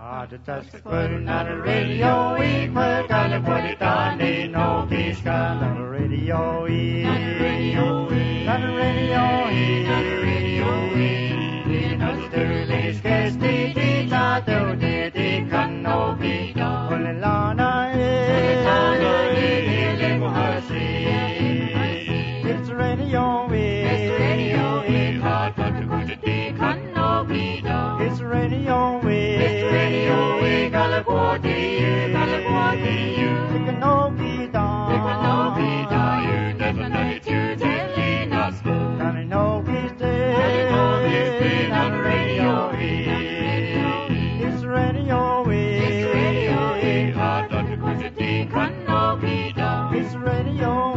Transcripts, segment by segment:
Not a radio, we put on the put it on the no peace gun. Not a radio, not a radio, not a radio, not a radio, not a sterling scarce the not the can no be done. Olelana, it's radio, it's radio, hard but to go to the can no be done. It's radio, it's radio, Galaquati, you can no be done. You can no be done. You never know it, you telling us. Can I know this day? On radio, it's radio, it's radio, hard not to go to the can no be done. It's radio,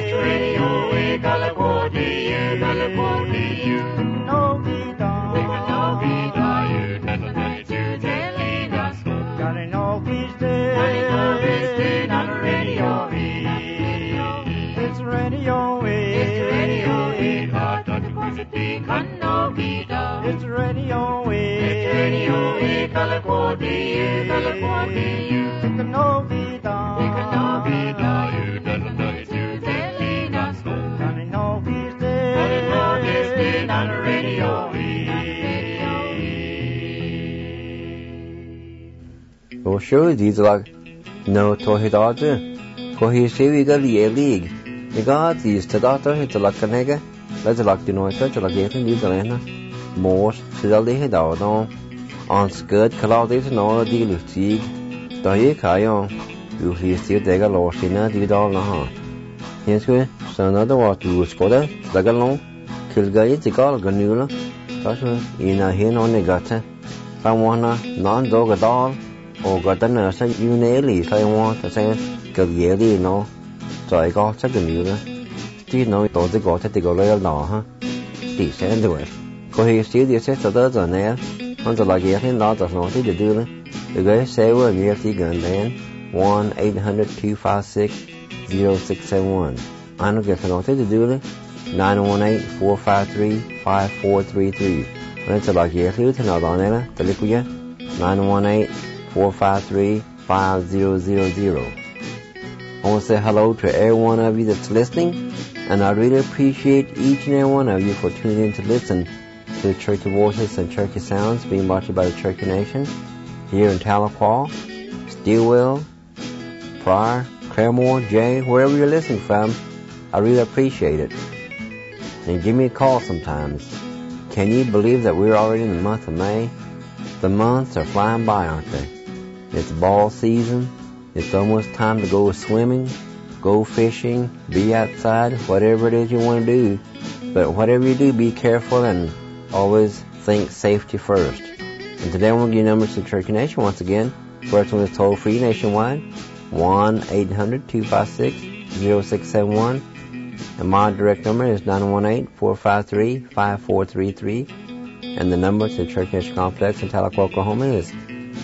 Galaquati, you can no be done. You can no be done. You never know it, you telling us. Can I know this day? On radio, it's radio, hard not to go to the can no be done. It's radio, Galaquati, you can no be done. You can no be done. You never know it, you telling us. Can I know this day? On radio, Well, sure, these are like no tohid order. Kohi Shivi Gali League. The gods used to daughter, it's a like a nigga. Let's like the noise, it's like getting these arena. More, Sidali had out on skirt, Claudius and all the deal of Sieg. Daye Kayon, you hear still dagger lost in a did all now. Yes, we, so another what you scored, Dagalon, Kilgay, the Gal Ganula, Tasha, in a hen on the gutter. Someone, non dog at all. Or got the nurse, you nearly say want to say, because yearly, no. So I got second year. Still know it all the got to go real now, huh? Still send away. For he still the sisters on there. Until I get him, lot of nothing to do. The guy say, well, you have to go then 1-800-256-0671. I don't get nothing to do. 918-453-5433. Until I get you to know on there, the liquid 918-453-5000. I want to say hello to every one of you that's listening, and I really appreciate each and every one of you for tuning in to listen to the Church of Voices and Church of Sounds being brought to you by the Church of Nation here in Tahlequah, Stilwell, Pryor, Claremore, Jay, wherever you're listening from. I really appreciate it. And give me a call sometimes. Can you believe that we're already in the month of May? The months are flying by, aren't they? It's ball season. It's almost time to go swimming, go fishing, be outside, whatever it is you want to do. But whatever you do, be careful and always think safety first. And today I'm going to give you numbers to Church Nation once again. First one is toll free nationwide, 1-800-256-0671. And my direct number is 918-453-5433. And the number to the Church Nation Complex in Tahlequah, Oklahoma is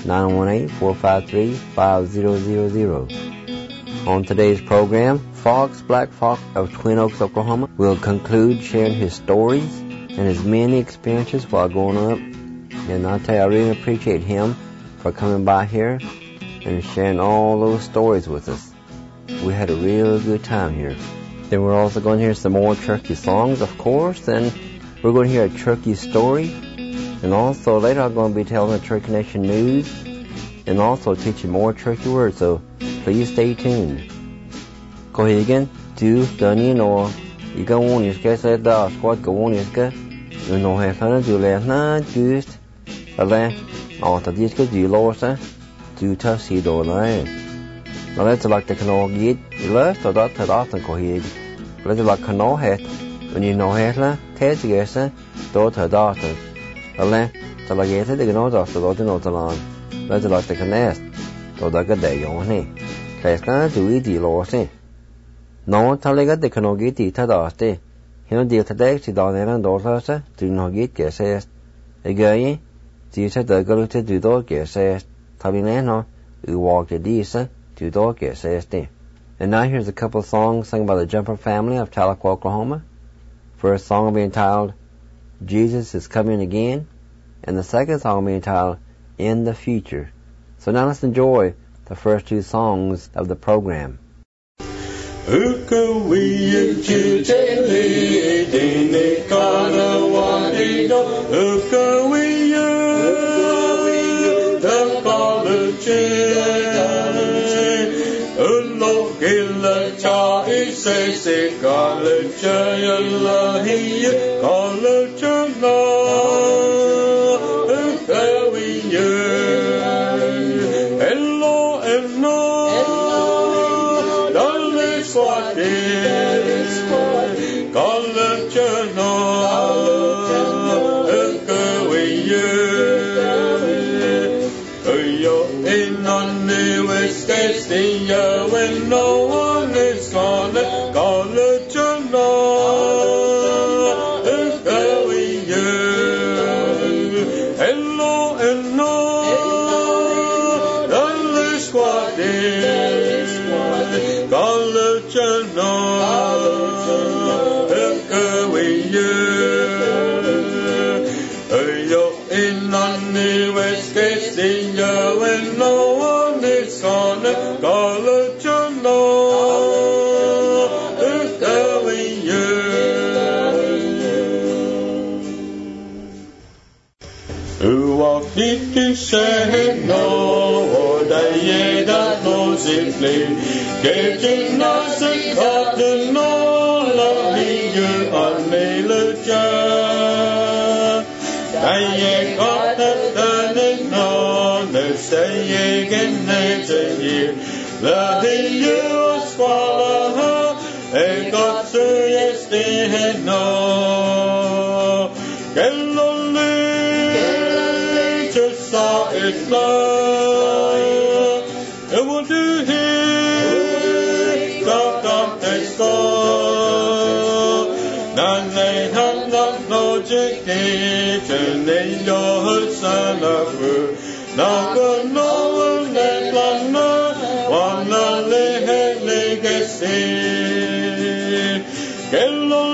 918-453-5000. On today's program, Fox, Black Fox of Twin Oaks, Oklahoma, will conclude sharing his stories and his many experiences while growing up. And I'll tell you, I really appreciate him for coming by here and sharing all those stories with us. We had a real good time here. Then we're also going to hear some more Turkey songs, of course, and we're going to hear a Turkey story. And also later I'm going to be telling the Turkey Nation news and also teaching more Turkey words, so please stay tuned. Go ahead again. Du, Danny, no. You go on, you guys said that, squad go on, you guys. You know, have fun, do last night, just. But after this, do lost, do tough, see, do line. Now let's like the canal get, you last or that, often go ahead. Let's like canal hat. When you know hat, test yes, do to daughter. But to like it, they can know that the Lord knows the land. Let's like the canast. So that good day on it. Class can do it, the lost it. No, tell you the canal get it, Tadaste. Here, dear today, she down there and daughter, do not get guesses. Again, she said the girl to do dog guesses. Tabinano, you walk the decent, do dog guesses. And now here's a couple of songs sung by the Jumper family of Tahlequah, Oklahoma. First song will be entitled, Jesus is Coming Again. And the second song will be entitled, in the future. So now let's enjoy the first two songs of the program. When no one is gone, call it your hello, dalle squadre, call it your innan i West-Estia, when no one is gone, call it your Uakiti se no, daie dat no simply, getting us a cotton no, la hiu on me le jar. Daie cotton done no, ne say again nature year, la hiu squalla, e got to yesterday no, it's love, it will do here, God takes go. None they have not no education in your son of her. Now go no one let lana, one legacy. Get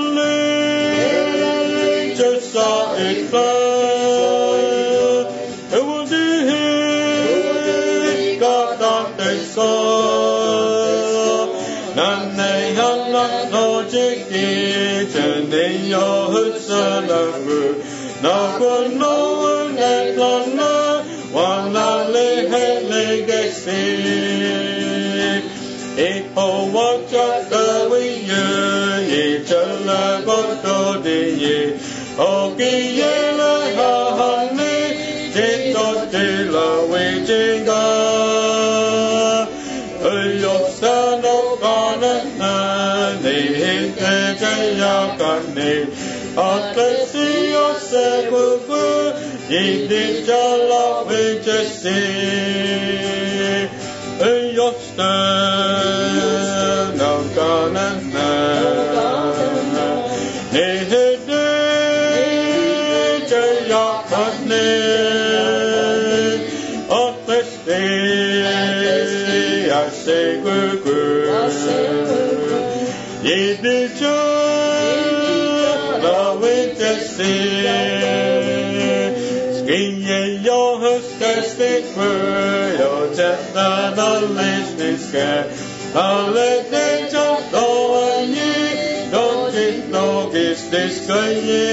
lonely, just saw it fly. None they have not no education in your son of her. Now go no one at lana, one legacy. It all watch out the way you, each other got to the year. Okay, yellow, honey, take not till a waiting God. Your son of God and they hit the Jayakane. After see yourself, ye did your love with a sea. Your son of God and they hit the Jayakane. After see, I say good. Ye did your love with the sea. Skin ye your hustastic word, your death and a listening scare. I'll let them jump on ye, don't it know this good ye.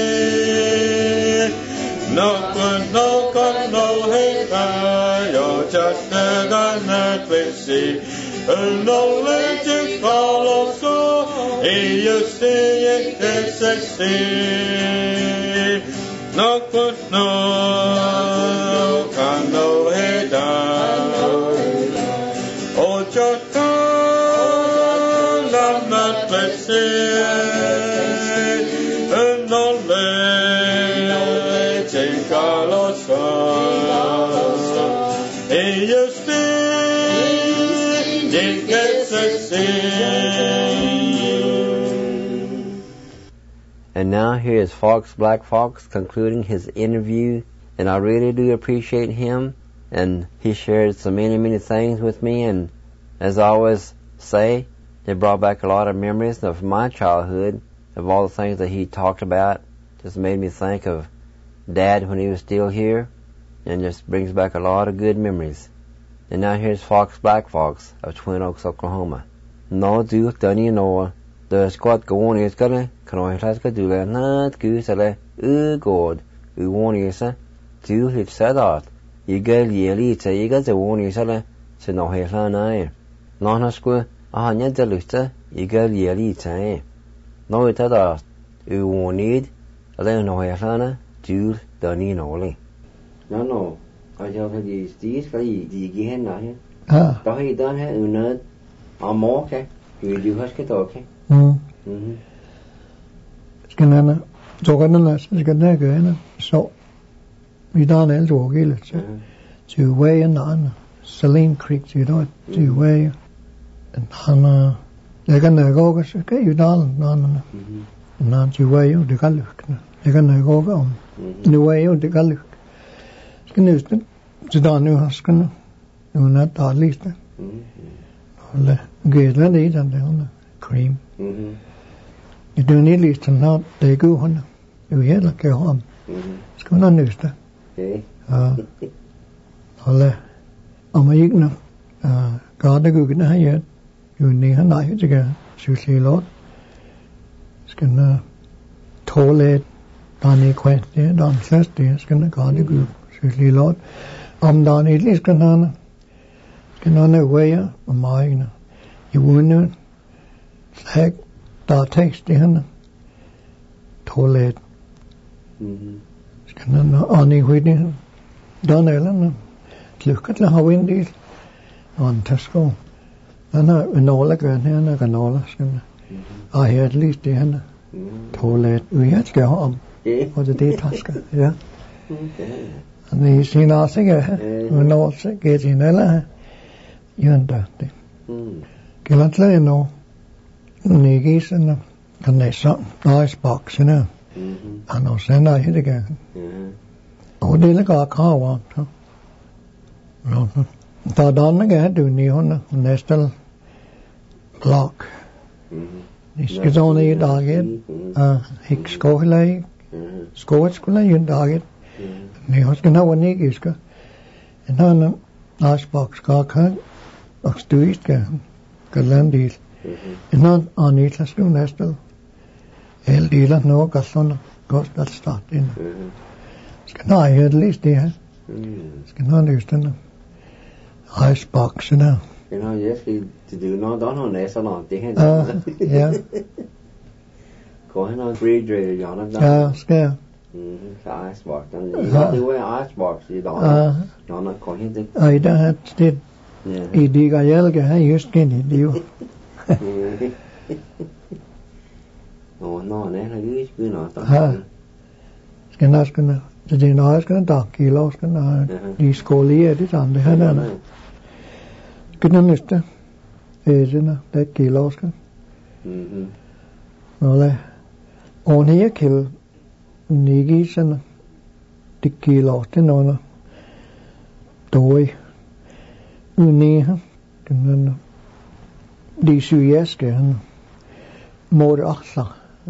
No good, no God, no hate, your just a gun see. No legend follow so, you see it is succeed. No good, no can no head down. Oh, just I'm not blessed. No legend follow so, you see. And now here is Fox Black Fox concluding his interview, and I really do appreciate him, and he shared so many things with me, and as I always say, it brought back a lot of memories of my childhood, of all the things that he talked about. Just made me think of Dad when he was still here, and just brings back a lot of good memories. And now here's Fox Black Fox of Twin Oaks, Oklahoma. No do Dunny no the squad go on is gonna can I has to do that not goose ale god we want is do hit said that you get yearly say you got the one is ale so no he na no na square nya de lusta you get yearly say no it that you want need ale no he na do Dunny no le no I just had these cái gì kia nào hết đó thì đó hết nữa mỏ cái người điều hết cái tổ cái cái này cho cái này cái này cái này so vì đó này cho cái là chứ way nó Saline Creek chứ đó chứ way nó cái này có cái gì đó nó chứ way được cái lực cái này có cái ông way được cái lực cái này chứ đó nữa cái nó tao list là ghê lắm đấy rằng đó là cream you don't need list now they go on you hear like cái home cái nó nữa đó là ông ấy nó có cái cái nó hay vậy you need hắn lại cái cái sự xì lót cái nó thô lệ tani quét đấy đòn xét đấy cái nó có cái sự xì lót đòn ít list cái nó này way á mà nó you wouldn't heck ta text đi hắn thô lệ cái nó ani huy đi đó này là nó lực rất là hawin đi on Tesco nó là cái này nó cái nó là I at least đi hắn thô lệ we had cái họ or the day task yeah anh xin nó sẽ cái nó sẽ cái gì này là yên đó cái lát nữa nó này cái nó cái này sao nice box nữa anh nó sẽ nói hết cái ở đây là có khó quá thôi ta đó nó cái điều nhiều hơn national block cái zone này target Hicks có lại Scotch có lại yên target nhiều cái nào này cái nó nice box có cái Oxtuit cái land deal nó anh ấy là still national el deal nó cái son có that start in cái nó ai at least đi ha cái nó được tên ice box nữa cái nó yes thì nó đó nó nè sao nó tiếng yeah có nó refrigerator cho nó đó cái ice box nó đi qua ice box gì đó nó có hết đấy ai đã hết did I đi cái gì cái hay just cái gì điều nó nè là cứ nó cái nó thì nó cái đó kilo cái nó đi school đi làm đấy hết nè cái nó nít đó chứ nó đấy kilo cái nó là on here kill nigi sen đi kilo thế nó đôi uni ha cái nó đi suy yes cái nó more axla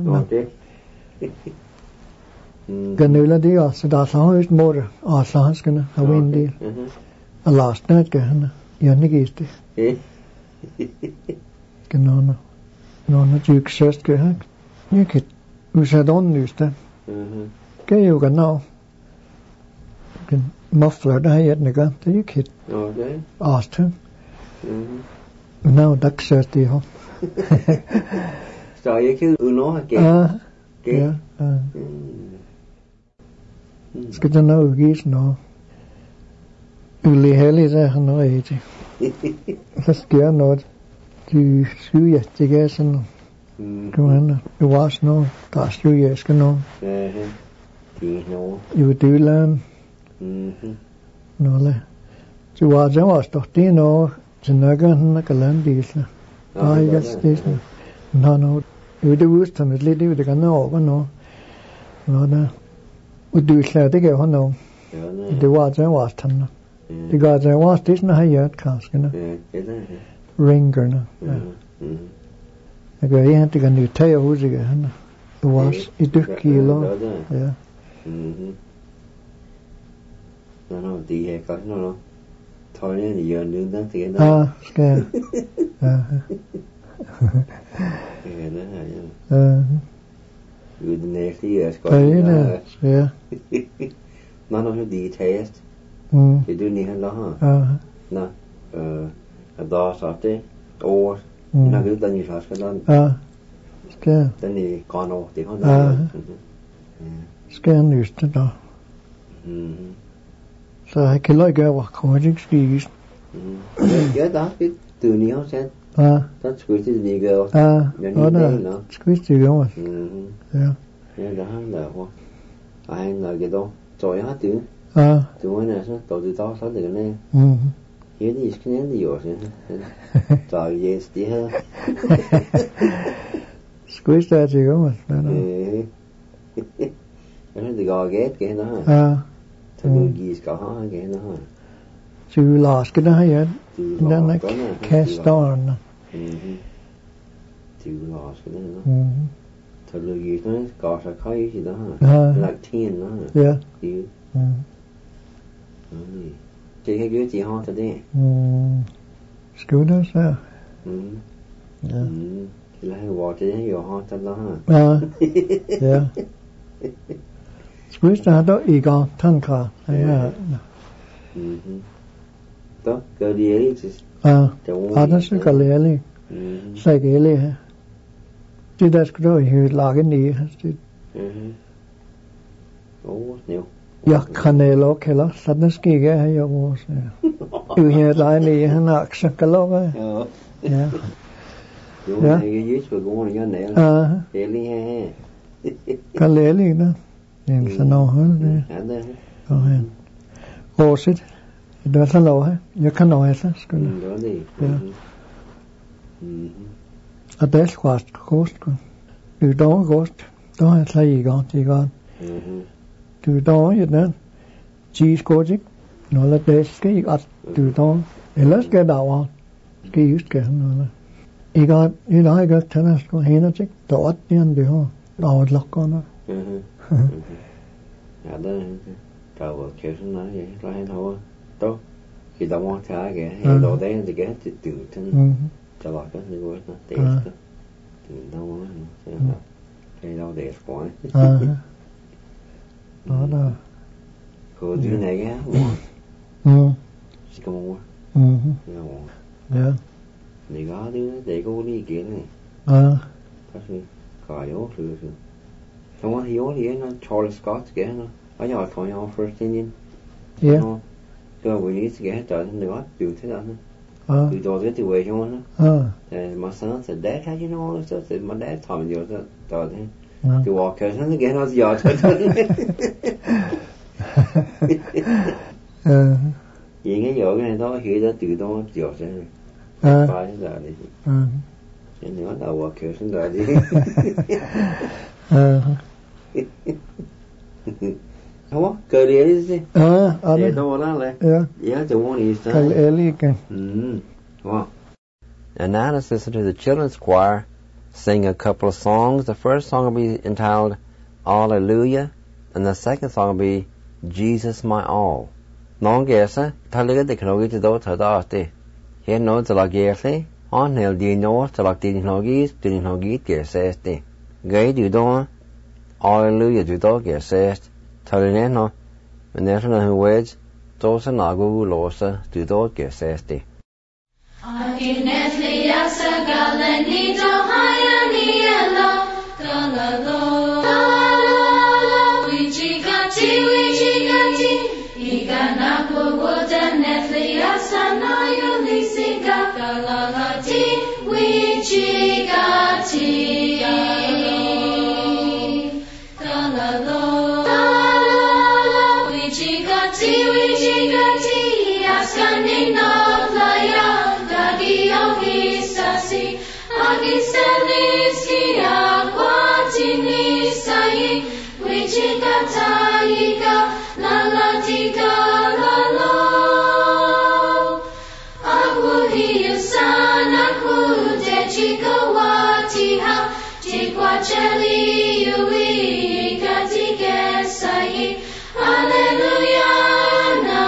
cái này là đi ở đó sao hết more axla cái nó hawin đi last night cái nó yên cái gì cái nó chịu stress cái ha như cái usadon nữa cái yêu cái nào cái muffler đó hay này cái thấy cái Austin now duck shirt đi không rồi cái nó kì cái cái nó ghi nó uli heli ra nó ấy chứ cái nó thì suy chứ cái sen cái nó wash nó ta suy cái nó thì nó you do learn nó là chứ qua giờ mà tôi tin nó chỉ nói cái lần đi là I guess this no you do worst time is leading with cái nó là we do là cái họ nó đi qua giờ wash thằng nó đi qua giờ wash this nó hay vậy cast cái nó ringer nó cái gì thì cái new tail hú gì cái nó wash ít kilo yeah nó tí hay có nó thôi nhá thì giờ nướng tới tiền đó cái cái đó là good the next year có nó đi test thì đưa đi hết đó hả nè đó sao thế ô nó cứ tên gì sao cái đó cái tên gì con ô thì không đó scan just đó so cái loại cái what college skis nhớ đó cái từ nhiều sẽ đó squeeze từ nhiều đó là squeeze từ nhiều nhớ đó là hoa ai là cái đó rồi hết tiếng tụi này sao từ to sao được này hiện thì cái này nhiều rồi trời yes đi ha squeeze ra chứ không mà nó thì gọi ghét cái đó hả thôi gì cả hết cái đó hả chứ lost cái đó hay nó là cast on chứ lost cái đó thôi gì nó có sao khai gì đó hả like tin đó hả chị hay gửi chị ho thật đi school đó sao chị lại gọi chị hay ho thật đó hả school đó ý con thân cả đó cơ đi ấy đó sẽ có lẽ đi sai cái lẽ chứ đó có hiểu là cái gì nhiều ya kanelo kela sadneski ge hay yo se tu he lai ni hana sakalo ge ya cái dưới rồi cũng là nè để đi ha cái lẽ đi đó nên sao nó hơn ô xít đó sao lo ha ya kano ha sao đó đi a best cost từ đó cost đó là sai gì con từ đó vậy đó chi coaching nó là để cái từ đó để lấy cái đầu cái use cái nó ý nói cái thế nào có hay nó chắc tốt tiền được không đầu lọc con đó đó đầu kiểu nói vậy rồi thôi tốt khi đâu muốn trả cái hay đồ đấy thì cái từ thân cho lọt cái gì của nó để từ đâu muốn cái đâu để quá đó là cô thứ này cái chỉ có mua này có đứa để cô đi kia này có gì có yếu sự không có yếu thì nó Charles Scott kia nó ở nhà thôi nhau first Indian cơ hộiนี้cái trở thành nữa biểu thế đó từ đó tới từ về trong nó my son said dad how you know all this stuff said my dad told me you đó thế từ walk cái nó cái nó giờ thôi vậy cái giờ cái này đó hiểu ra từ đó giờ sẽ phải là đi cái nữa là walk cái sinh ra đi không cơ đi ấy gì để đâu đó lại yeah the one is wow. And now let's listen to the children's choir sing a couple of songs. The first song will be entitled Alleluia, and the second song will be Jesus My All. Non gesa thaliga diknogi to do thadati. Here no zalagesi on hel di no dinogis gesesti. Gay du don Alleluia du do gesest. Talineno Menetna who wedge Dosa Nagu Losa du do gesesti. Akinetli yasa galeni do hayani elo galalo galalo wichigati igana kugoda netli yasa na yulisinga galalati wichigati galalo galalo wichigati askani no playa Agisasi, Agiseliski, Aquatini, Sai, Wichikataiga, Lalatika, Lalo, Aguhiusan, Akude, Chikawatiha, Chikwacheli, Ui, Katike, Sai, Alleluia,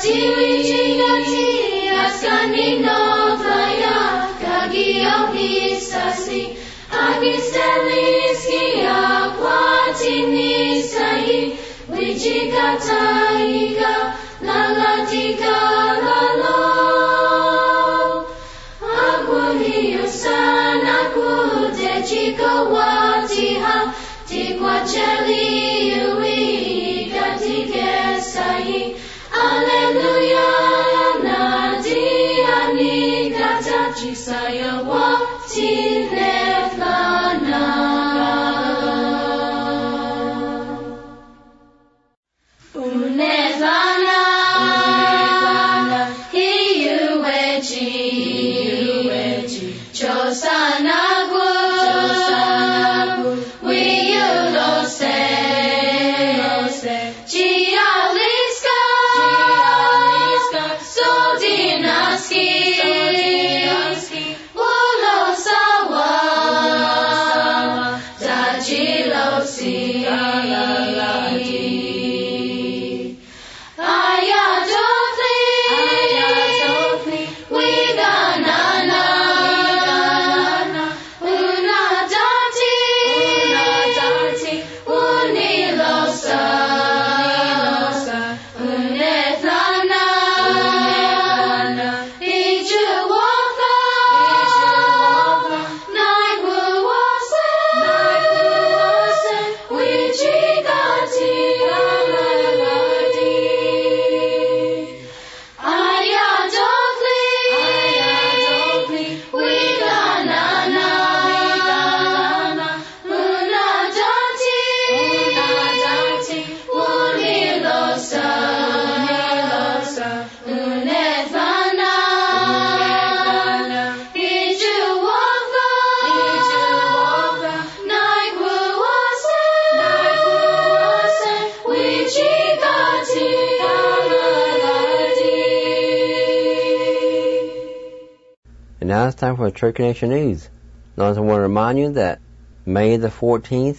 And now it's time for the Cherokee Nation News. Now I want to remind you that May the 14th,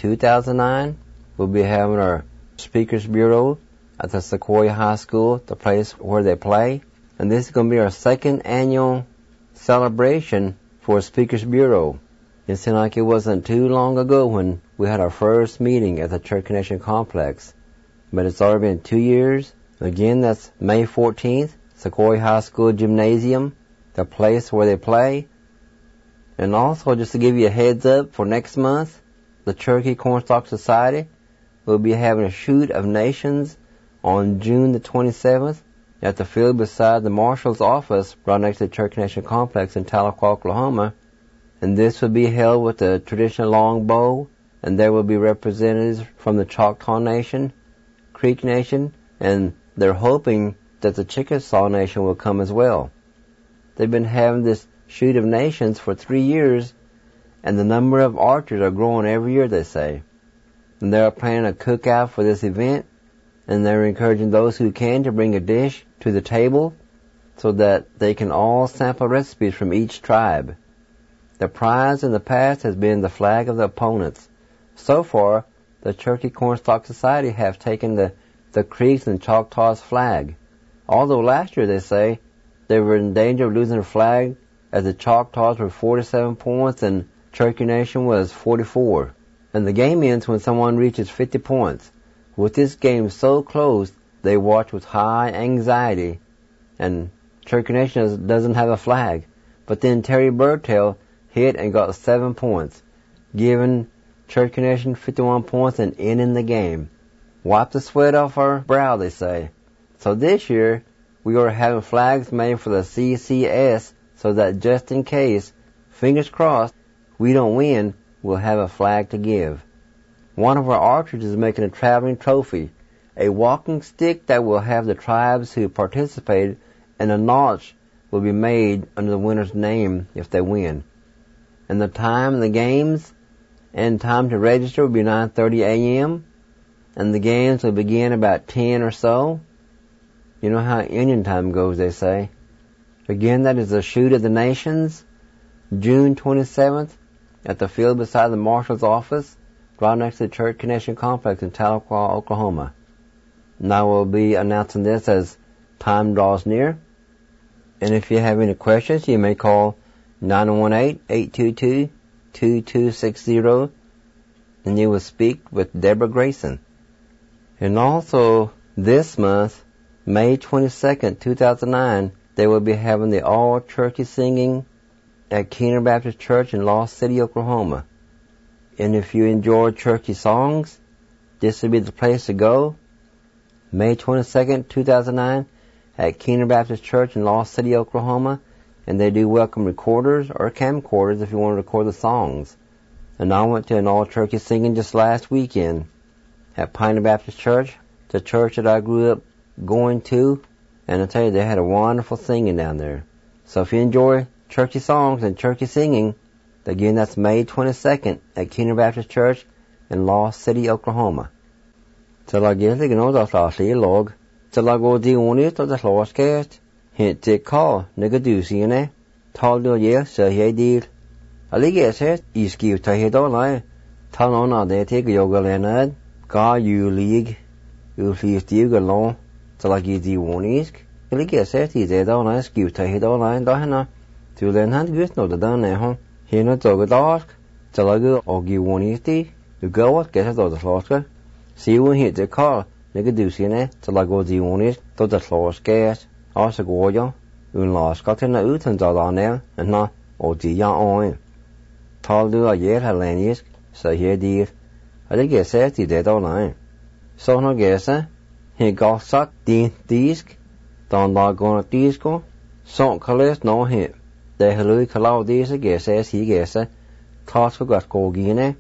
2009, we'll be having our Speakers Bureau at the Sequoia High School, the place where they play. And this is going to be our second annual celebration for Speakers Bureau. It seemed like it wasn't too long ago when we had our first meeting at the Cherokee Nation Complex. But it's already been 2 years. Again, that's May 14th, Sequoia High School Gymnasium, the place where they play. And also, just to give you a heads up, for next month, the Cherokee Cornstalk Society will be having a Shoot of Nations on June the 27th at the field beside the Marshal's office right next to the Cherokee Nation Complex in Tahlequah, Oklahoma. And this will be held with the traditional long bow, and there will be representatives from the Choctaw Nation, Creek Nation, and they're hoping that the Chickasaw Nation will come as well. They've been having this Shoot of Nations for 3 years, and the number of archers are growing every year, they say. And they're planning a cookout for this event, and they're encouraging those who can to bring a dish to the table so that they can all sample recipes from each tribe. The prize in the past has been the flag of the opponents. So far, the Cherokee Cornstalk Society have taken the Creeks and Choctaws flag. Although last year, they say, they were in danger of losing their flag as the Choctaws were 47 points and Cherokee Nation was 44. And the game ends when someone reaches 50 points. With this game so close, they watch with high anxiety, and Cherokee Nation doesn't have a flag. But then Terry Birdtail hit and got 7 points, giving Cherokee Nation 51 points and ending the game. Wipe the sweat off our brow, they say. So this year, we are having flags made for the CCS so that just in case, fingers crossed, we don't win, we'll have a flag to give. One of our archers is making a traveling trophy, a walking stick that will have the tribes who participated, and a notch will be made under the winner's name if they win. And the time of the games and time to register will be 9:30 a.m., and the games will begin about 10 or so. You know how Indian time goes, they say. Again, that is the Shoot of the Nations, June 27th, at the field beside the Marshal's office, right next to the Cherokee Nation Complex in Tahlequah, Oklahoma. And I will be announcing this as time draws near. And if you have any questions, you may call 918-822-2260 and you will speak with Deborah Grayson. And also this month, May 22nd, 2009, they will be having the all-turkey singing at Keener Baptist Church in Lost City, Oklahoma. And if you enjoy churchy songs, this will be the place to go. May 22nd, 2009, at Keener Baptist Church in Lost City, Oklahoma. And they do welcome recorders or camcorders if you want to record the songs. And I went to an all-turkey singing just last weekend at Pioneer Baptist Church, the church that I grew up going to. And I tell you, they had a wonderful singing down there. So if you enjoy churchy songs and churchy singing, again, that's May 22nd at Keener Baptist Church in Lost City, Oklahoma. Till I get to know that last log, till I go the only to the lost cast, hint to call, nigga ne, tall do ye, so he did. A league says, you skill to head all lie, tell on they take yoga leonard, ga you league, you feel you along, till I get the one isk. A league says, he's dead all lie, skill to head all line, Dahana, to then hand good no the done now. He not so good ask, till I go or give one easy, you go what get out of the lost. See when hit the car, nigga ne, till I go the one is, to the lost gas, also go yo, un lost got in the uten on there, and not, or the young on. Tall do a year had lanius, so here dear. I think I said he did all line. So no guess, he got suck disk, don't log on a disco, so colors no hit. They hello calow these guess as he guess, toss for got go gine,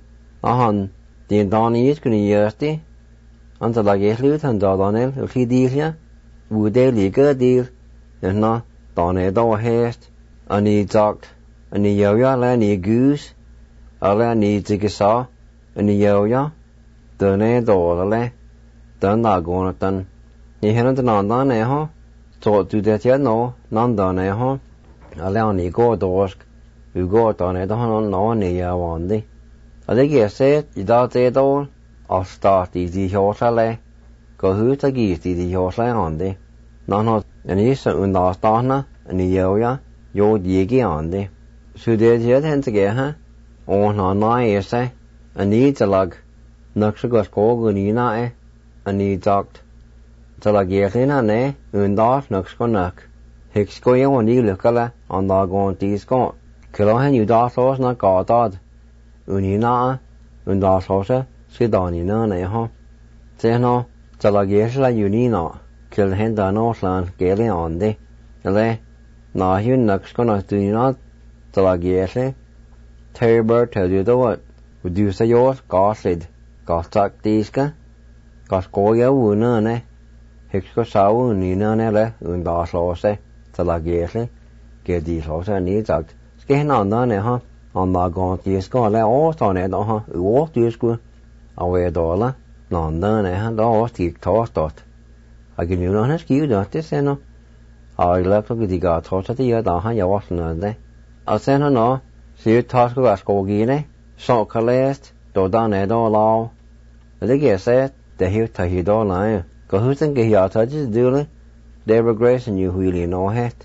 the don is going to yearty, until I get loot and on him, if he deal here, would they legal deal, and not don a door haste, and he talked, and the yo-ya land a goose, a land needs a saw, and the yo-ya, done a door le, done not going at done. He hadn't none done a ho, thought to that yet no, none done a ho, allow me go doors, you go on it on no near one day. I think I said, you don't say all, I'll start easy horse le, go who to give the horse on day. No, and he's un last donna, and the yo-ya, yo diggy on day. So there's yet hence again, huh? On my say, and needs a lug, Nuxa got go in I, and needs oct. Till I get in a ne, un dart nux go nuck. Hicks go in when you look at on the going teas go. Kilohan you dart horse not got odd. Unina, un dart horse, sit on in a huh? Say no, till I get la unina, kill hen the northland, gaily on day. Ale, na you nux go not do not, till I get it. Terrible tell you the what, would you say yours, goslid, got stuck diska, got go ya wuna ne, hicks go sow unina ne, un dart horse. Till I get these horses needs out. Skin on the huh? On the gone tears go let all on it, huh? Walk to school. Away $1. None done, the horse take tossed dot. I can you not excuse that, this, no. I left to the guard tossed at the other, you wasn't there. I said, no, see you toss go as go gine, so collect, do down it all law. The guy said, the hill to his door line. Go who think he touches duly? Deborah Grayson, you really know it.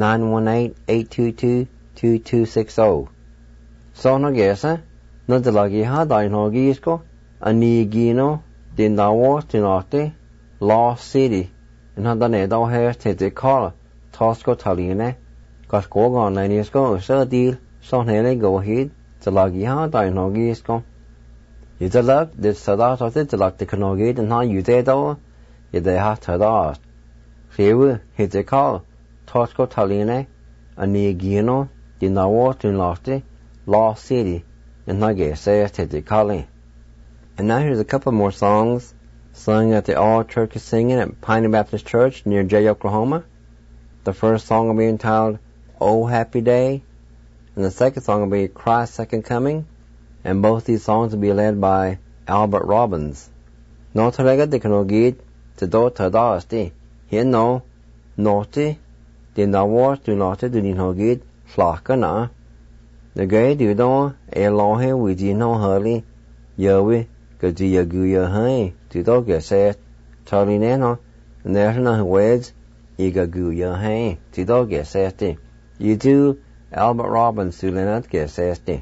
918-822-2260. So no guess, no the lucky had I no gisco, a nigino, din da was to norte, Lost City, and had the nedo hair to the collar, Tosco Taline, got go on Lanisco, so deal, so nearly go ahead, the lucky had I no gisco. You the luck, this sadat of it, the luck the canogate, and how you did all, you they have to ask. Few hit the call, Tosco Taline, a nigino, din da was to norte, Lost City, and I guess say to the calling. And now here's a couple more songs sung at the All Turkey Singing at Pioneer Baptist Church near Jay, Oklahoma. The first song will be entitled, Oh Happy Day, and the second song will be Christ's Second Coming, and both these songs will be led by Albert Robbins. No talega de kano gid to do ta da sti. Here no, naughty, din da war do naughty do din ho gid, flaka na. The gay do do, a long hair with you no hurly, yowie, go do ya gu ya hey, to do get said, Charlie Nano, and there's no words, 一个古人嘿，知道嘅说的，也就 Albert Robbins 苏联人嘅说的。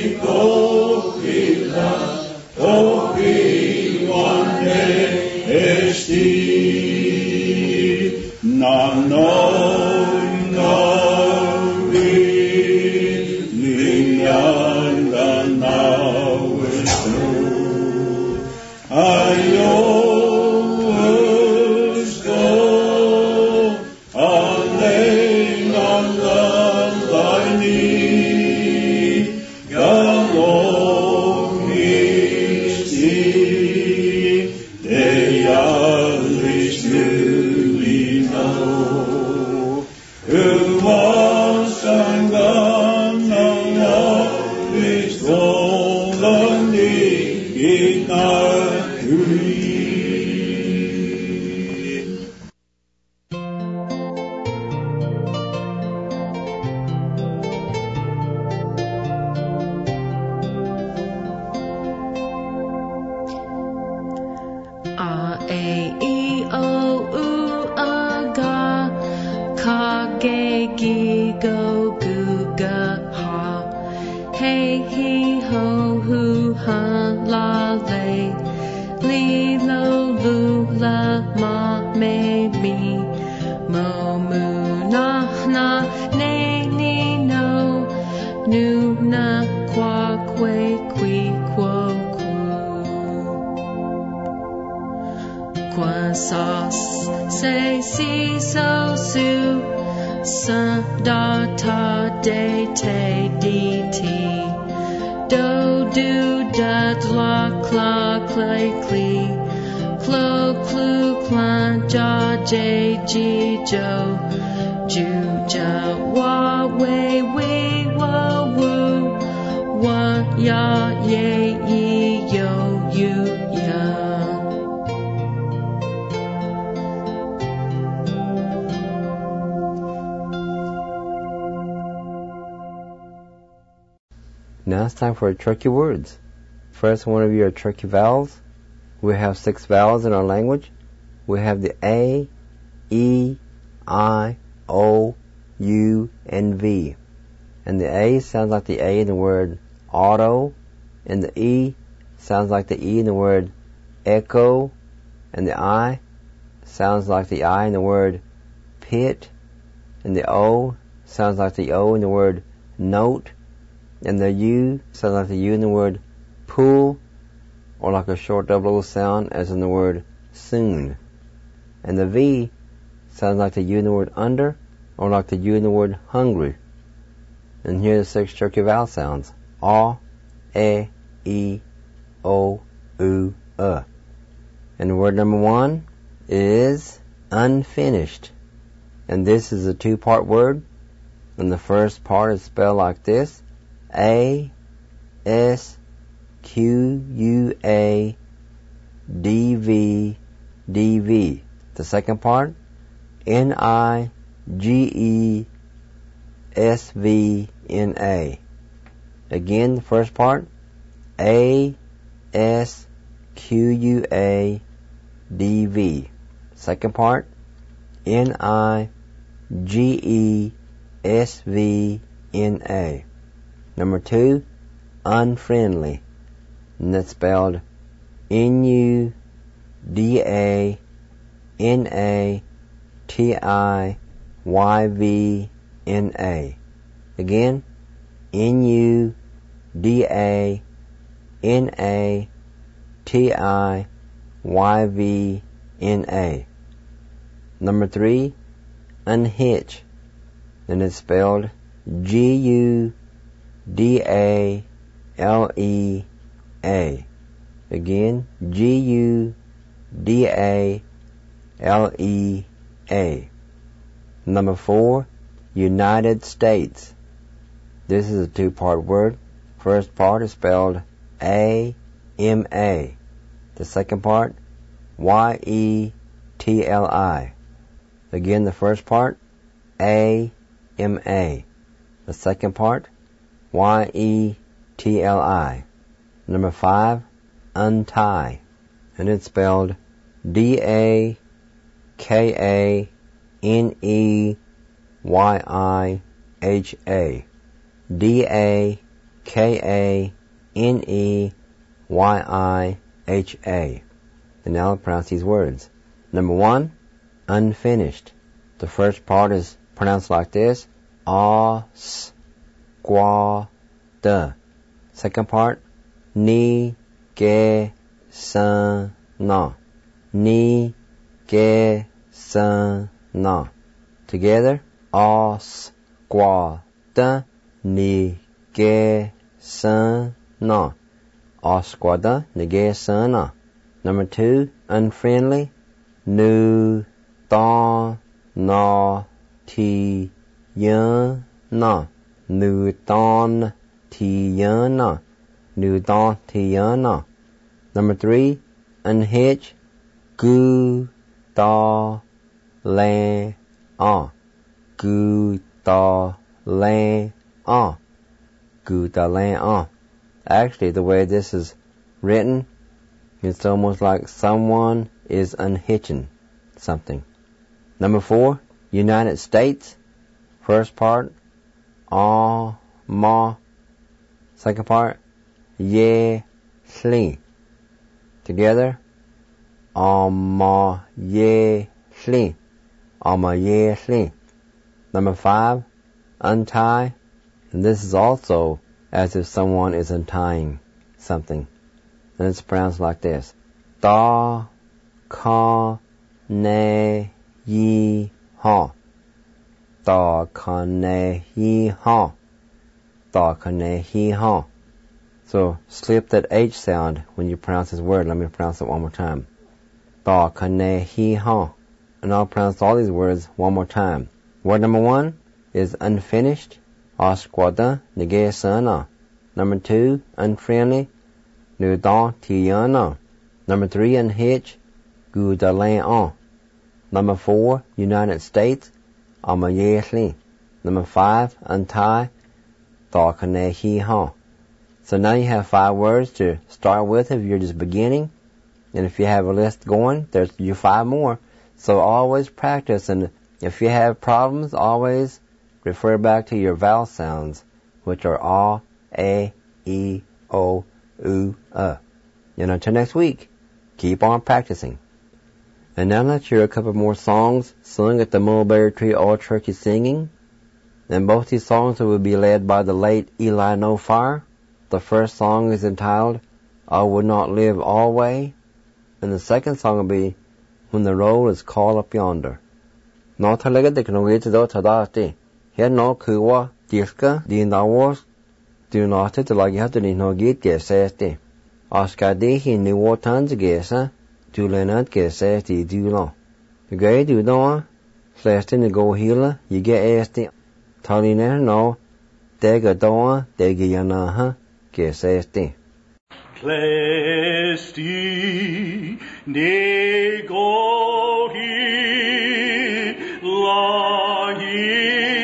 Now it's time for Turkey words. First one of you are Turkey vowels. We have 6 vowels in our language. We have the A, E, I, O, U, and V. And the A sounds like the A in the word auto, and the E sounds like the E in the word echo, and the I sounds like the I in the word pit, and the O sounds like the O in the word note, and the U sounds like the U in the word pool, or like a short double O sound as in the word soon. And the V sounds like the U in the word under, or like the U in the word hungry. And here are the 6 Turkey vowel sounds. A, E, O, U, And word number 1 is unfinished. And this is a 2-part word. And the first part is spelled like this. A, S, Q, U, A, D, V, D, V. The second part, N, I, G, E, S, V, N, A. Again, the first part, A, S, Q, U, A, D, V. Second part, N, I, G, E, S, V, N, A. Number 2, unfriendly. And that's spelled N-U-D-A-N-A-T-I-Y-V-N-A. Again, N-U-D-A-N-A-T-I-Y-V-N-A. Number 3, unhitch. And it's spelled G-U-D-A-L-E-A. Again, G-U-D-A-L-E-A. Number 4, United States. This is a 2-part word. First part is spelled A-M-A. The second part, Y-E-T-L-I. Again, the first part, A-M-A. The second part, Y-E-T-L-I. Number 5, untie. And it's spelled D-A-K-A-N-E-Y-I-H-A. D-A-K-A-N-E-Y-I-H-A. K-A-N-E-Y-I-H-A. And now I'll pronounce these words. Number 1, unfinished. The first part is pronounced like this. A-S-Q-U-A-D. Second part, Ni-Ge-San-Na. Ni-Ge-San-Na. Together, A-S-Q-U-A-D. Ni-Ge-San-Na. A-S-Q-U-A-D. Ni-Ge-San-Na. Number 2, unfriendly. Nu-Don-Na-Ti-Yan-Na. Nu-Don-Ti-Yan-Na. Nu-Don-Ti-Yan-Na. Number 3, unhitch. Gu-Da-Lan-A. Gu-Da-Lan-A. Gu-Da-Lan-A. Actually, the way this is written, it's almost like someone is unhitching something. Number 4, United States. First part, ma. Second part, ye-sli. Together, ma-ye-sli. Ma-ye-sli. Number 5, untie. And this is also as if someone is untying something. And it's pronounced like this. Da-ka-ne-yi-ha. Da-ka-ne-yi-ha. Da-ka-ne-yi-ha. So slip that H sound when you pronounce this word. Let me pronounce it one more time. Da-ka-ne-yi-ha. And I'll pronounce all these words one more time. Word number 1 is unfinished. A-S-Q-U-A-D. Ni-Ge-San-Na. Number 2, unfriendly. Nu-Don-Ti-Yan-Na. Number 3, unhitch. Gu-Da-Lan-A. Number 4, United States. Ma-ye-sli. Number 5, untie. Da-ka-ne-hi-ha. So now you have 5 words to start with if you're just beginning. And if you have a list going, there's your 5 more. So always practice. And if you have problems, always refer back to your vowel sounds, which are A, A, E, O, U, And until next week, keep on practicing. And now let's hear a couple more songs sung at the Mulberry Tree All Turkey Singing. And both these songs will be led by the late Eli No Fire. The first song is entitled, I Would Not Live Always. And the second song will be, When the Roll is Called Up Yonder. Nó thay lấy cái nó nghĩ đó thật đó thì hiện nó cứ qua diska đi nào do not to like how to no get get safety. Oscar de he knew what tons of gas, to learn out get safety do long. The guy do no, slash in the go healer, you get asked it. Tony never know, they go door, they get yana, get safety. Clesti, de go he, la he.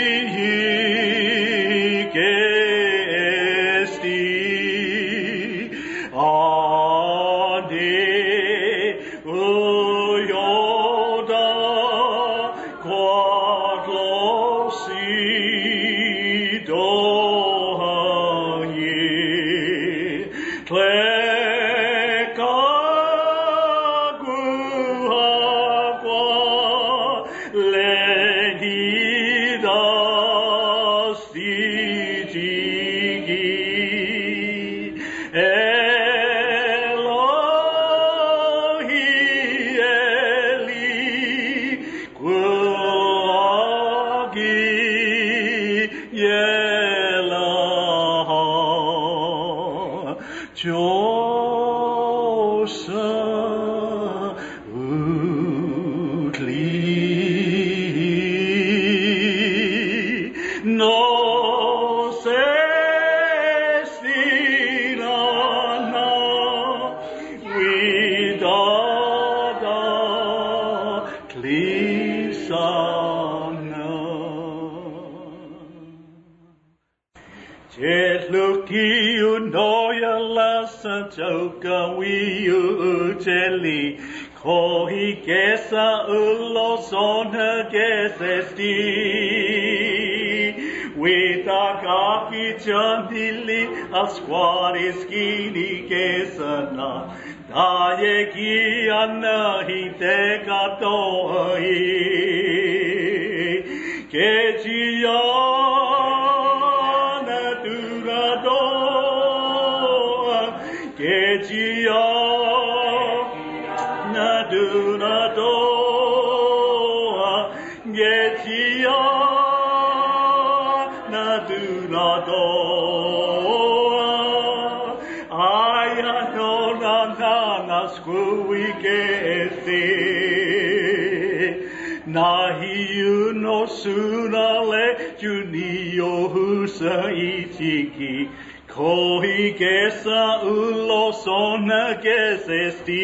Joka we jelly, kohi gesa ulos on her gesesti. Witakapi chandili asquari skini kesana. Dayeki anahi te katoi. Kechiana durado. Kechiana durado. Kechiana durado. Ayano nana skui kesi. Nahi no sunale junio husa ichiki. Kohi kesa ulo sona kesesti.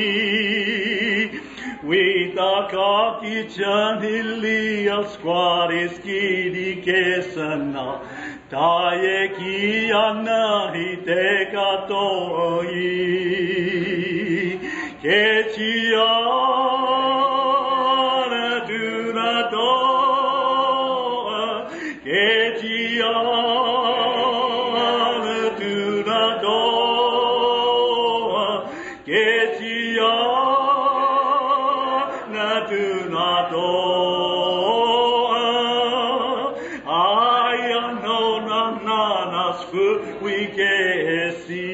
Witakaki chanili asquari skidi kesana. Dayeki anahi te katoi. Kechiana durado. Kechiana durado. Kechiana durado. Ayano nananas fu we kesi.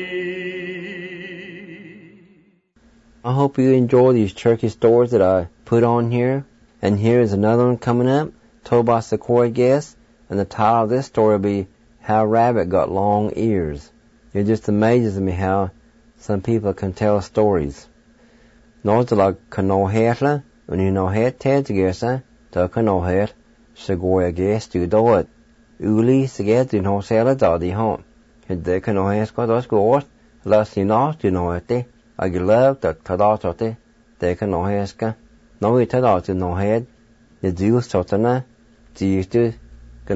I hope you enjoy these turkey stories that I put on here. And here is another one coming up, told by Sequoia Guest. And the title of this story will be How a Rabbit Got Long Ears. It just amazes me how some people can tell stories. Nozala kano hetla, when you know het tedgesa, to kano het, Sequoia Guest do it. Uli siget in hosela daddy home. De kano het got us go, last you not, you know it. I love that Tadatote, de kano heska. No, we Tadat no head. The Jews Totana, Jews. A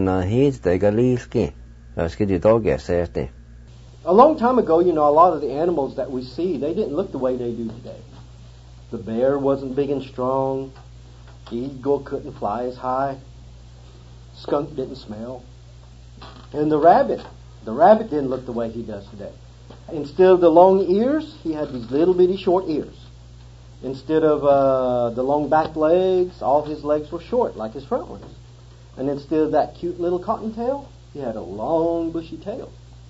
long time ago, a lot of the animals that we see, they didn't look the way they do today. The bear wasn't big and strong. The eagle couldn't fly as high. Skunk didn't smell. And the rabbit didn't look the way he does today. Instead of the long ears, he had these little bitty short ears. Instead of the long back legs, all his legs were short, like his front ones. And instead of that cute little cottontail, he had a long bushy tail.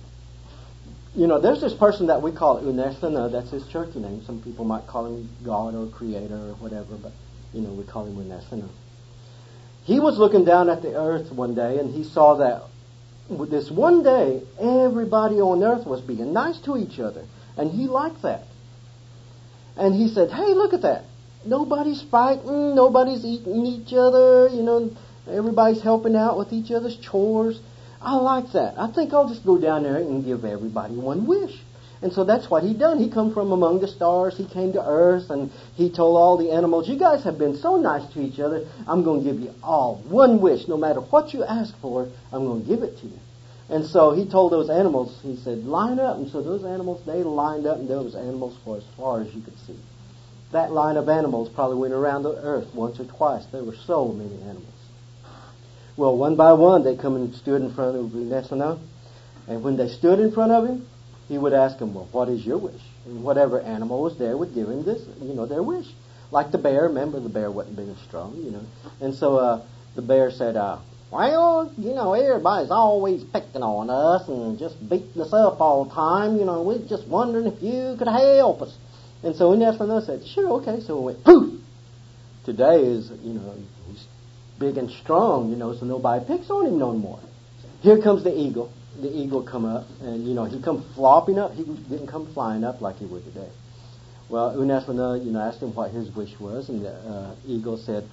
There's this person that we call Unesana. That's his Cherokee name. Some people might call him God or Creator or whatever, but, we call him Unesana. He was looking down at the earth one day, and he saw that this one day, everybody on earth was being nice to each other. And he liked that. And he said, hey, look at that. Nobody's fighting. Nobody's eating each other, Everybody's helping out with each other's chores. I like that. I think I'll just go down there and give everybody one wish. And so that's what he done. He come from among the stars. He came to earth, and he told all the animals, you guys have been so nice to each other. I'm going to give you all one wish. No matter what you ask for, I'm going to give it to you. And so he told those animals, he said, line up. And so those animals, they lined up, and there was animals for as far as you could see. That line of animals probably went around the earth once or twice. There were so many animals. Well, one by one, they come and stood in front of Unesana. And when they stood in front of him, he would ask them, well, what is your wish? And whatever animal was there would give him this, their wish. Like the bear. Remember, the bear wasn't big and strong, And so the bear said, well, everybody's always picking on us and just beating us up all the time. We're just wondering if you could help us. And so Unesana said, sure, okay. So we went, poof! Today is, he's big and strong, so nobody picks on him no more. Here comes the eagle. The eagle come up, and, he come flopping up. He didn't come flying up like he would today. Well, Unesana, asked him what his wish was, and the eagle said,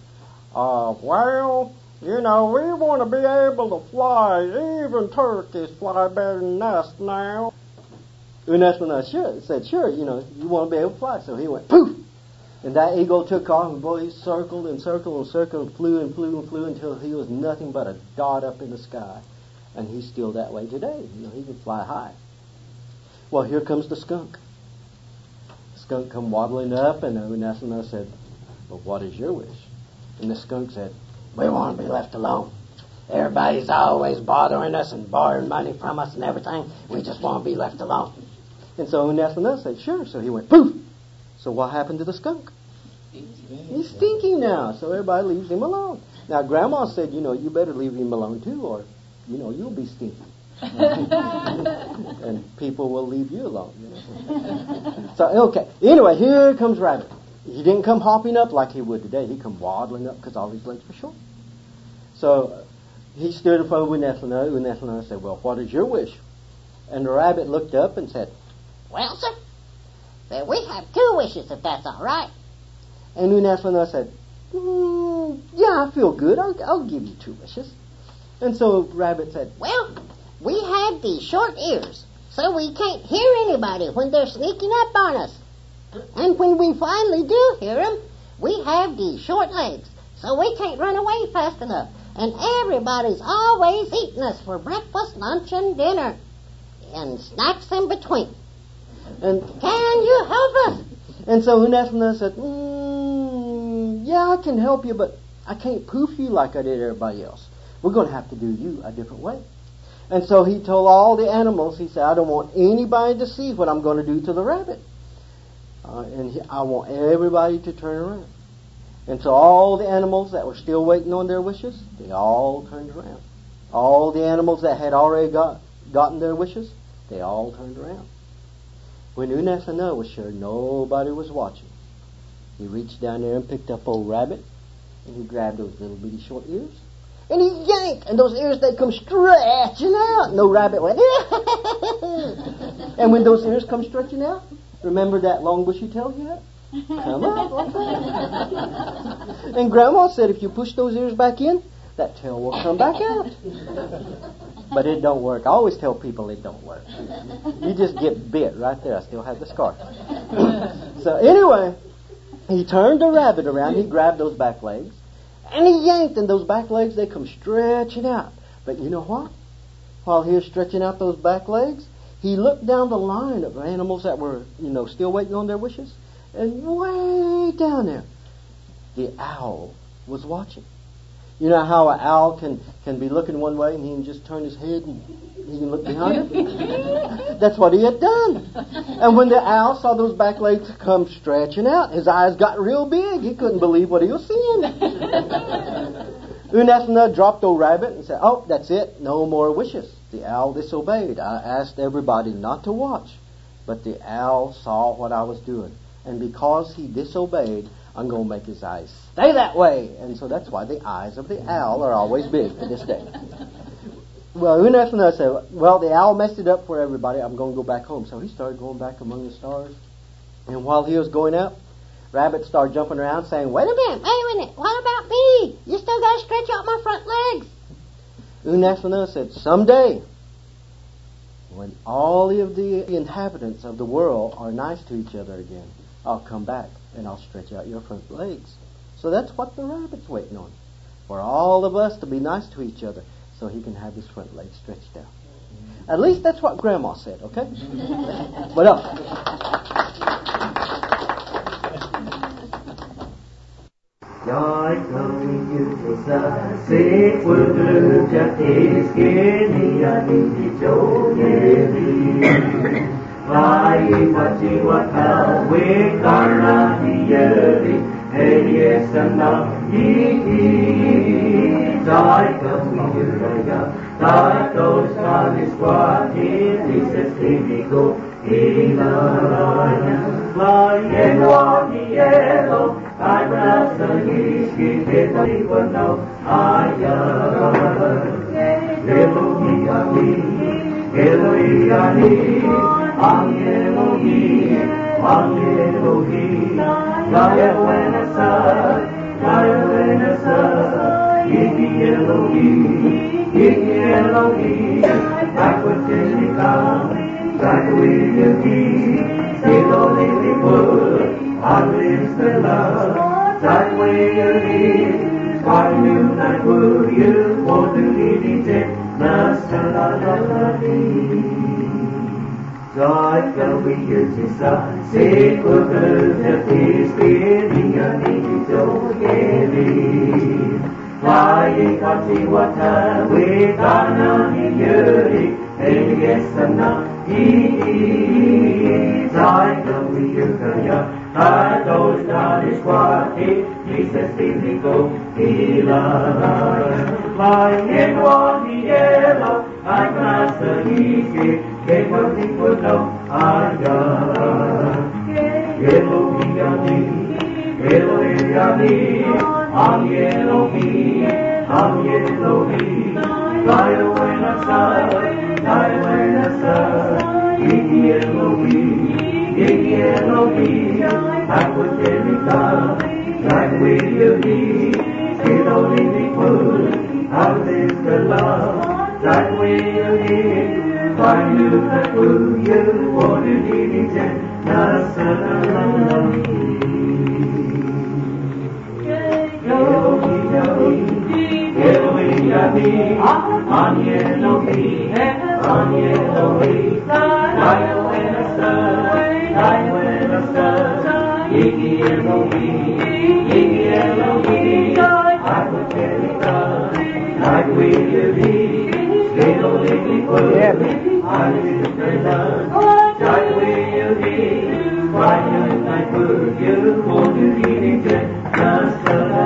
well, we want to be able to fly. Even turkeys fly better than us now. Unesana said, sure, you want to be able to fly. So he went, poof! And that eagle took off, and boy, he circled and circled and circled and flew and flew and flew until he was nothing but a dot up in the sky. And he's still that way today. He can fly high. Well, here comes the skunk. The skunk come waddling up, and Unesana said, well, what is your wish? And the skunk said, we want to be left alone. Everybody's always bothering us and borrowing money from us and everything. We just want to be left alone. And so Unethanus said, sure. So he went, poof. So what happened to the skunk? He's stinking now. So everybody leaves him alone. Now, Grandma said, you better leave him alone too, or, you'll be stinky. And people will leave you alone. So, okay. Anyway, here comes Rabbit. He didn't come hopping up like he would today. He come waddling up because all his legs were short. So he stood in front of Unethanus. Unethanus said, well, what is your wish? And the rabbit looked up and said, well, sir, we have 2 wishes, if that's all right. And Unethanus said, yeah, I feel good. I'll give you 2 wishes. And so Rabbit said, well, we have these short ears, so we can't hear anybody when they're sneaking up on us. And when we finally do hear them, we have these short legs, so we can't run away fast enough. And everybody's always eating us for breakfast, lunch, and dinner, and snacks in between. And can you help us? And so Unethanus said, yeah, I can help you, but I can't poof you like I did everybody else. We're going to have to do you a different way. And so he told all the animals, he said, I don't want anybody to see what I'm going to do to the rabbit. I want everybody to turn around. And so all the animals that were still waiting on their wishes, they all turned around. All the animals that had already gotten their wishes, they all turned around. When Unethanus was sure nobody was watching, he reached down there and picked up old Rabbit, and he grabbed those little bitty short ears, and he yanked, and those ears, they come stretching out. And the rabbit went, and when those ears come stretching out, remember that long bushy tail you had? Come out like that. And Grandma said if you push those ears back in, that tail will come back out. But it don't work. I always tell people it don't work. You just get bit right there. I still have the scar. So anyway, he turned the rabbit around. He grabbed those back legs, and he yanked, and those back legs, they come stretching out. But you know what? While he was stretching out those back legs, he looked down the line of animals that were, still waiting on their wishes. And way down there, the owl was watching. You know how an owl can be looking one way and he can just turn his head and he can look behind him? That's what he had done. And when the owl saw those back legs come stretching out, his eyes got real big. He couldn't believe what he was seeing. Unethanus dropped old Rabbit and said, oh, that's it. No more wishes. The owl disobeyed. I asked everybody not to watch, but the owl saw what I was doing. And because he disobeyed, I'm going to make his eyes stay that way. And so that's why the eyes of the owl are always big to this day. Well, Unethanus said, well, the owl messed it up for everybody. I'm going to go back home. So he started going back among the stars. And while he was going up, Rabbit started jumping around saying, wait a minute. What about me? You still got to stretch out my front legs. Unethanus said, someday, when all of the inhabitants of the world are nice to each other again, I'll come back and I'll stretch out your front legs. So that's what the rabbit's waiting on. For all of us to be nice to each other so he can have his front legs stretched out. At least that's what Grandma said, okay? What else? Vai pachiwata we karna diyeri hey sana iti jai kamiyuraya tato saniswati disestimigo ilaraya Yeno yeno abrasa yishi ketavano ayar Elohim Elohim, Elohim, Yahweh Nasa, Iki Elohim, Aquatelicam, Zakwiyaki, Elolipur, Adlistela, Zakwiyaki, Squadu Nakwuyu, Odunidite, Nasalalali. God can we use his son, say for the peace, being a need to Flying Kati Wata, we Dana Yuri, Eliasana, Zaika, we Yukaya, Tados, Danish, Wati, Jesus, Indigo, Hila. Flying in one yellow, I'm Master Easy, Game of the Puto, I got. Yellow Yami, Yellow Yami, I'm yellow bee, I'm yellow bee. Fly away the sun, fly away the sun. Big yellow bee, I would tell you come, like will you be? Still only the food, how is the love? Like will you be? Why you the food, you want to need it, that's a Yellow, on yellow bee, fly away the sun, fly away the sun. Iggy yellow bee, I would tell you come, like will you be? Little Iggy foot, I will say love, like will you be? Why you like food, you want to eat it, just a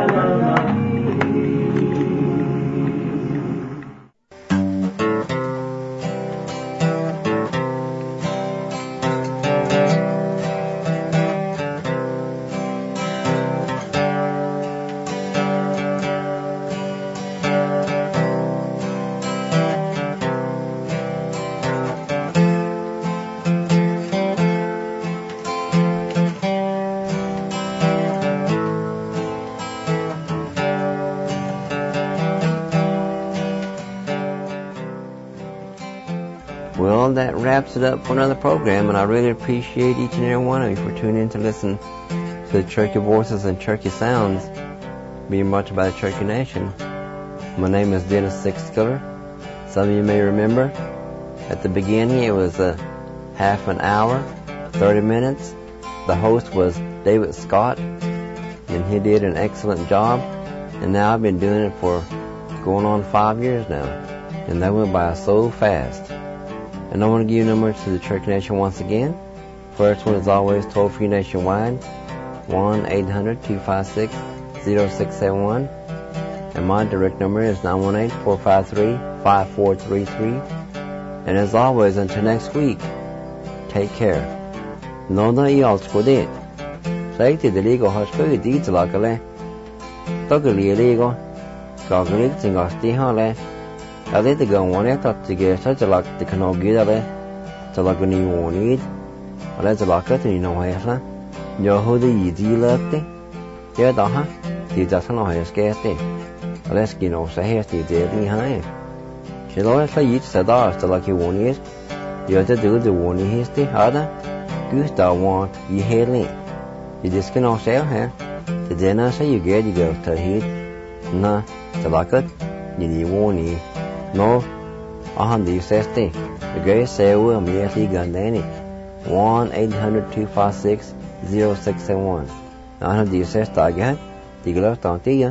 Well, that wraps it up for another program, and I really appreciate each and every one of you for tuning in to listen to the Cherokee Voices and Cherokee Sounds being brought to you by the Cherokee Nation. My name is Dennis Sixskiller. Some of you may remember at the beginning it was a half an hour, 30 minutes. The host was David Scott, and he did an excellent job, and now I've been doing it for going on 5 years now, and that went by so fast. And I want to give you numbers to the Cherokee Nation once again. First one is always toll-free nationwide, 1-800-256-0671. And my direct number is 918-453-5433. And as always, until next week, take care. Nona I altskodit. Saikti deligo haskoi diitlakale. Togaliego. Gagalik tingasti hale. I let the gun one after to get such a luck the canoe get away. To like when you won't eat. I let the lock it and you know why. You're who the easy left it. Yeah, huh? You just know how to scare it. Let's get no say has the dead behind. She always say each said ours to like you won't eat. You have to do the warning history, other. Gustav want you hailing. You just can all sell her. The dinner say you get you go to heat. Nah, to like it. You need warning. No, the safety. The great say will immediately gun Danny. 1-800-256-0671. 900 safety again. The glove on Tia.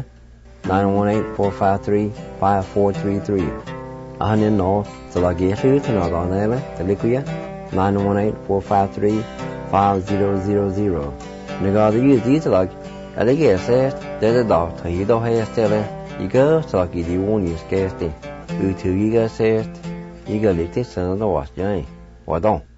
918-453-5433. I know, so I get you to know on there. The liquid 918-453-5000. Nigga, you these like, I guess says, there's a doctor, you don't have still. You go, so I give you one you scarcely. You two you got says, you got licked it, son of the wash, Johnny. What don't?